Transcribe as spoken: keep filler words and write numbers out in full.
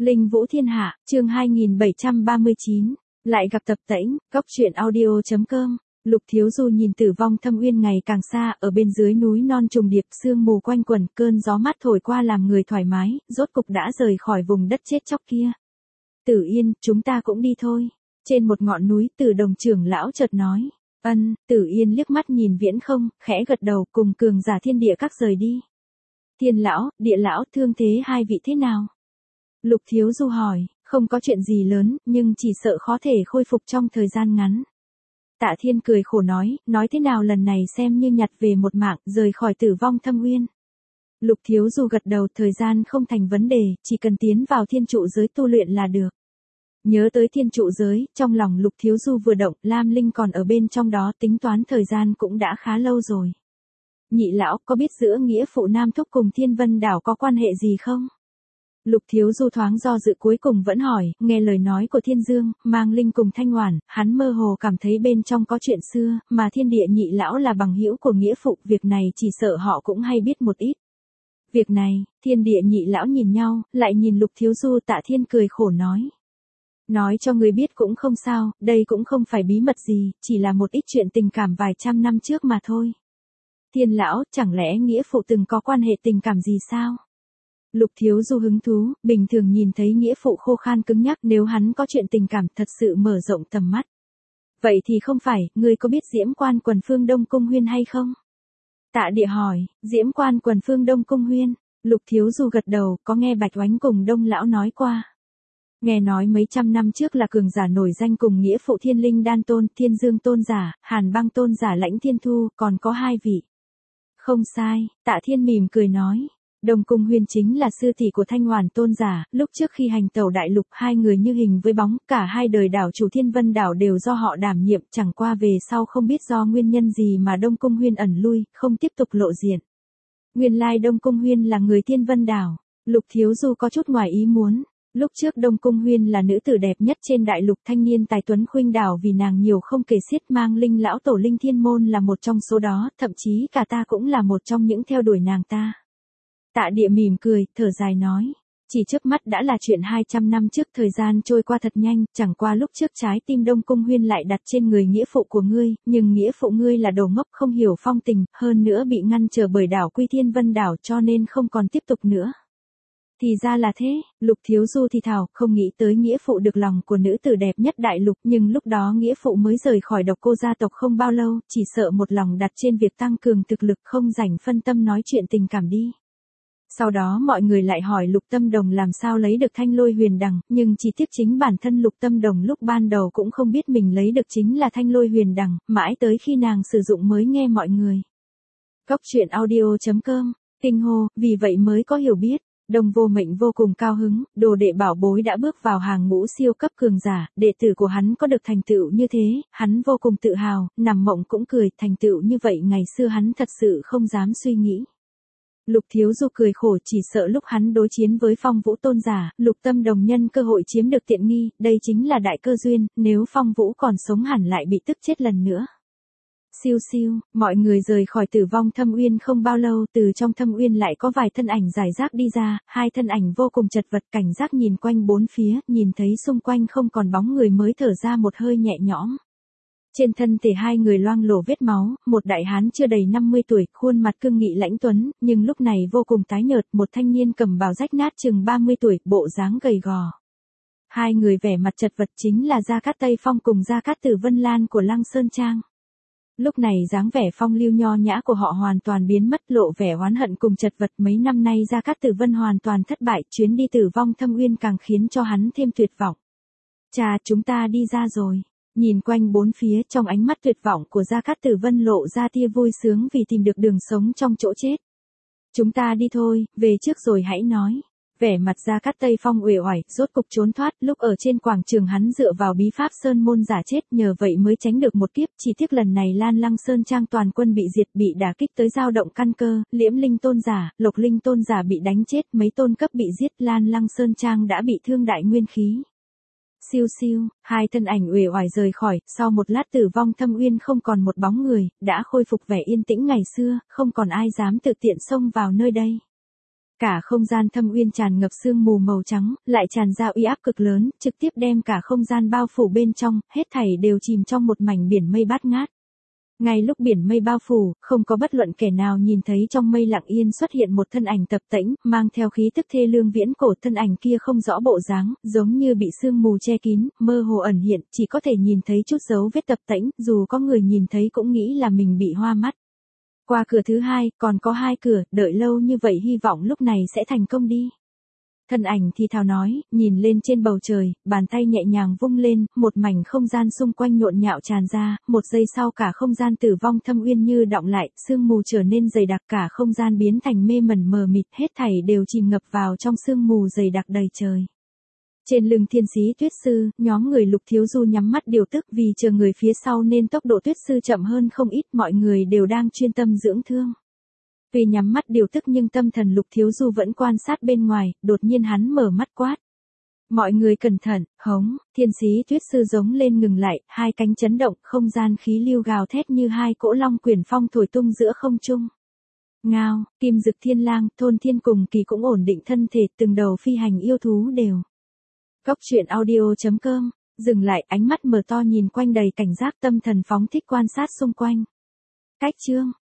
Linh Vũ Thiên Hạ, chương hai nghìn bảy trăm ba mươi chín. Lại gặp tập tễnh, góc truyện audio.com. Lục Thiếu Du nhìn Tử Vong Thâm Uyên ngày càng xa, ở bên dưới núi non trùng điệp, sương mù quanh quẩn, cơn gió mát thổi qua làm người thoải mái, rốt cục đã rời khỏi vùng đất chết chóc kia. Tử Yên, chúng ta cũng đi thôi. Trên một ngọn núi, Tử Đồng trưởng lão chợt nói. Ân, Tử Yên liếc mắt nhìn Viễn Không, khẽ gật đầu, cùng cường giả thiên địa các rời đi. Thiên lão, địa lão, thương thế hai vị thế nào? Lục Thiếu Du hỏi, không có chuyện gì lớn, nhưng chỉ sợ khó thể khôi phục trong thời gian ngắn. Tạ Thiên cười khổ nói, nói thế nào lần này xem như nhặt về một mạng, rời khỏi Tử Vong Thâm Uyên. Lục Thiếu Du gật đầu, thời gian không thành vấn đề, chỉ cần tiến vào thiên trụ giới tu luyện là được. Nhớ tới thiên trụ giới, trong lòng Lục Thiếu Du vừa động, Lam Linh còn ở bên trong đó, tính toán thời gian cũng đã khá lâu rồi. Nhị lão, có biết giữa nghĩa phụ Nam Thúc cùng Thiên Vân Đảo có quan hệ gì không? Lục Thiếu Du thoáng do dự cuối cùng vẫn hỏi, nghe lời nói của Thiên Dương, Mang Linh cùng Thanh Oản, hắn mơ hồ cảm thấy bên trong có chuyện xưa, mà Thiên Địa nhị lão là bằng hữu của nghĩa phụ, việc này chỉ sợ họ cũng hay biết một ít. Việc này, Thiên Địa nhị lão nhìn nhau, lại nhìn Lục Thiếu Du. Tạ Thiên cười khổ nói. Nói cho người biết cũng không sao, đây cũng không phải bí mật gì, chỉ là một ít chuyện tình cảm vài trăm năm trước mà thôi. Thiên lão, chẳng lẽ nghĩa phụ từng có quan hệ tình cảm gì sao? Lục Thiếu Du hứng thú, bình thường nhìn thấy nghĩa phụ khô khan cứng nhắc, nếu hắn có chuyện tình cảm thật sự mở rộng tầm mắt. Vậy thì không phải, ngươi có biết Diễm Quan Quần Phương Đông Cung Huyên hay không? Tạ Địa hỏi, Diễm Quan Quần Phương Đông Cung Huyên. Lục Thiếu Du gật đầu, có nghe Bạch Oánh cùng Đông lão nói qua. Nghe nói mấy trăm năm trước là cường giả nổi danh cùng nghĩa phụ Thiên Linh Đan Tôn, Thiên Dương Tôn giả, Hàn Băng Tôn giả Lãnh Thiên Thu, còn có hai vị. Không sai, Tạ Thiên mỉm cười nói. Đông Cung Huyên chính là sư tỷ của Thanh Oản Tôn giả, lúc trước khi hành tẩu đại lục hai người như hình với bóng, cả hai đời đảo chủ Thiên Vân đảo đều do họ đảm nhiệm, chẳng qua về sau không biết do nguyên nhân gì mà Đông Cung Huyên ẩn lui, không tiếp tục lộ diện. Nguyên lai Đông Cung Huyên là người Thiên Vân đảo. Lục Thiếu Du có chút ngoài ý muốn. Lúc trước Đông Cung Huyên là nữ tử đẹp nhất trên đại lục, thanh niên tài tuấn khuynh đảo vì nàng nhiều không kể xiết, Mang Linh lão tổ Linh Thiên Môn là một trong số đó, thậm chí cả ta cũng là một trong những theo đuổi nàng ta. Tạ Địa mỉm cười, thở dài nói. Chỉ trước mắt đã là chuyện hai trăm năm trước, thời gian trôi qua thật nhanh, chẳng qua lúc trước trái tim Đông Cung Huyên lại đặt trên người nghĩa phụ của ngươi, nhưng nghĩa phụ ngươi là đồ ngốc không hiểu phong tình, hơn nữa bị ngăn trở bởi đảo Quy Thiên Vân đảo cho nên không còn tiếp tục nữa. Thì ra là thế, Lục Thiếu Du thì thào, không nghĩ tới nghĩa phụ được lòng của nữ tử đẹp nhất đại lục, nhưng lúc đó nghĩa phụ mới rời khỏi Độc Cô gia tộc không bao lâu, chỉ sợ một lòng đặt trên việc tăng cường thực lực, không rảnh phân tâm nói chuyện tình cảm đi. Sau đó mọi người lại hỏi Lục Tâm Đồng làm sao lấy được Thanh Lôi Huyền Đằng, nhưng chỉ tiếc chính bản thân Lục Tâm Đồng lúc ban đầu cũng không biết mình lấy được chính là Thanh Lôi Huyền Đằng, mãi tới khi nàng sử dụng mới nghe mọi người. Góc truyện audio.com, kinh hô, vì vậy mới có hiểu biết. Đông Vô Mệnh vô cùng cao hứng, đồ đệ bảo bối đã bước vào hàng ngũ siêu cấp cường giả, đệ tử của hắn có được thành tựu như thế, hắn vô cùng tự hào, nằm mộng cũng cười, thành tựu như vậy ngày xưa hắn thật sự không dám suy nghĩ. Lục Thiếu Du cười khổ, chỉ sợ lúc hắn đối chiến với Phong Vũ Tôn giả, Lục Tâm Đồng nhân cơ hội chiếm được tiện nghi, đây chính là đại cơ duyên, nếu Phong Vũ còn sống hẳn lại bị tức chết lần nữa. Siêu siêu, mọi người rời khỏi Tử Vong Thâm Uyên không bao lâu, từ trong thâm uyên lại có vài thân ảnh rải rác đi ra, hai thân ảnh vô cùng chật vật, cảnh giác nhìn quanh bốn phía, nhìn thấy xung quanh không còn bóng người mới thở ra một hơi nhẹ nhõm. Trên thân thể hai người loang lổ vết máu, một đại hán chưa đầy năm mươi tuổi, khuôn mặt cương nghị lãnh tuấn, nhưng lúc này vô cùng tái nhợt, một thanh niên cầm bào rách nát chừng ba mươi tuổi, bộ dáng gầy gò. Hai người vẻ mặt chật vật chính là Gia Cát Tây Phong cùng Gia Cát Tử Vân Lan của Lăng Sơn Trang. Lúc này dáng vẻ phong lưu nho nhã của họ hoàn toàn biến mất, lộ vẻ oán hận cùng chật vật. Mấy năm nay Gia Cát Tử Vân hoàn toàn thất bại, chuyến đi Tử Vong Thâm Uyên càng khiến cho hắn thêm tuyệt vọng. Cha, chúng ta đi ra rồi. Nhìn quanh bốn phía, trong ánh mắt tuyệt vọng của Gia Cát Tử Vân lộ ra tia vui sướng vì tìm được đường sống trong chỗ chết. Chúng ta đi thôi, về trước rồi hãy nói. Vẻ mặt Gia Cát Tây Phong uể oải, rốt cục trốn thoát, lúc ở trên quảng trường hắn dựa vào bí pháp Sơn Môn giả chết, nhờ vậy mới tránh được một kiếp, chỉ tiếc lần này Lan Lăng Sơn Trang toàn quân bị diệt, bị đả kích tới dao động căn cơ, Liễm Linh Tôn giả, Lộc Linh Tôn giả bị đánh chết, mấy tôn cấp bị giết, Lan Lăng Sơn Trang đã bị thương đại nguyên khí. Siêu siêu, hai thân ảnh uể oải rời khỏi, sau một lát Tử Vong Thâm Uyên không còn một bóng người, đã khôi phục vẻ yên tĩnh ngày xưa, không còn ai dám tự tiện xông vào nơi đây. Cả không gian thâm uyên tràn ngập sương mù màu trắng, lại tràn ra uy áp cực lớn, trực tiếp đem cả không gian bao phủ bên trong, hết thảy đều chìm trong một mảnh biển mây bát ngát. Ngay lúc biển mây bao phủ, không có bất luận kẻ nào nhìn thấy trong mây lặng yên xuất hiện một thân ảnh tập tễnh, mang theo khí tức thê lương viễn cổ. Thân ảnh kia không rõ bộ dáng, giống như bị sương mù che kín, mơ hồ ẩn hiện, chỉ có thể nhìn thấy chút dấu vết tập tễnh, dù có người nhìn thấy cũng nghĩ là mình bị hoa mắt. Qua cửa thứ hai, còn có hai cửa, đợi lâu như vậy hy vọng lúc này sẽ thành công đi. Thân ảnh thì thào nói, nhìn lên trên bầu trời, bàn tay nhẹ nhàng vung lên, một mảnh không gian xung quanh nhộn nhạo tràn ra, một giây sau cả không gian tử vong thâm uyên như đọng lại, sương mù trở nên dày đặc, cả không gian biến thành mê mẩn mờ mịt, hết thảy đều chìm ngập vào trong sương mù dày đặc đầy trời. Trên lưng thiên sĩ tuyết sư, nhóm người Lục Thiếu Du nhắm mắt điều tức vì chờ người phía sau nên tốc độ tuyết sư chậm hơn không ít, mọi người đều đang chuyên tâm dưỡng thương. Tuy nhắm mắt điều tức nhưng tâm thần Lục Thiếu Du vẫn quan sát bên ngoài, đột nhiên hắn mở mắt quát. Mọi người cẩn thận, hống, thiên sĩ tuyết sư giống lên ngừng lại, hai cánh chấn động, không gian khí lưu gào thét như hai cỗ long quyển phong thổi tung giữa không trung. Ngao, Kim Dực Thiên Lang, Thôn Thiên cùng Kỳ cũng ổn định thân thể, từng đầu phi hành yêu thú đều. Góc truyện audio chấm com, dừng lại, ánh mắt mở to nhìn quanh đầy cảnh giác, tâm thần phóng thích quan sát xung quanh. Cách chương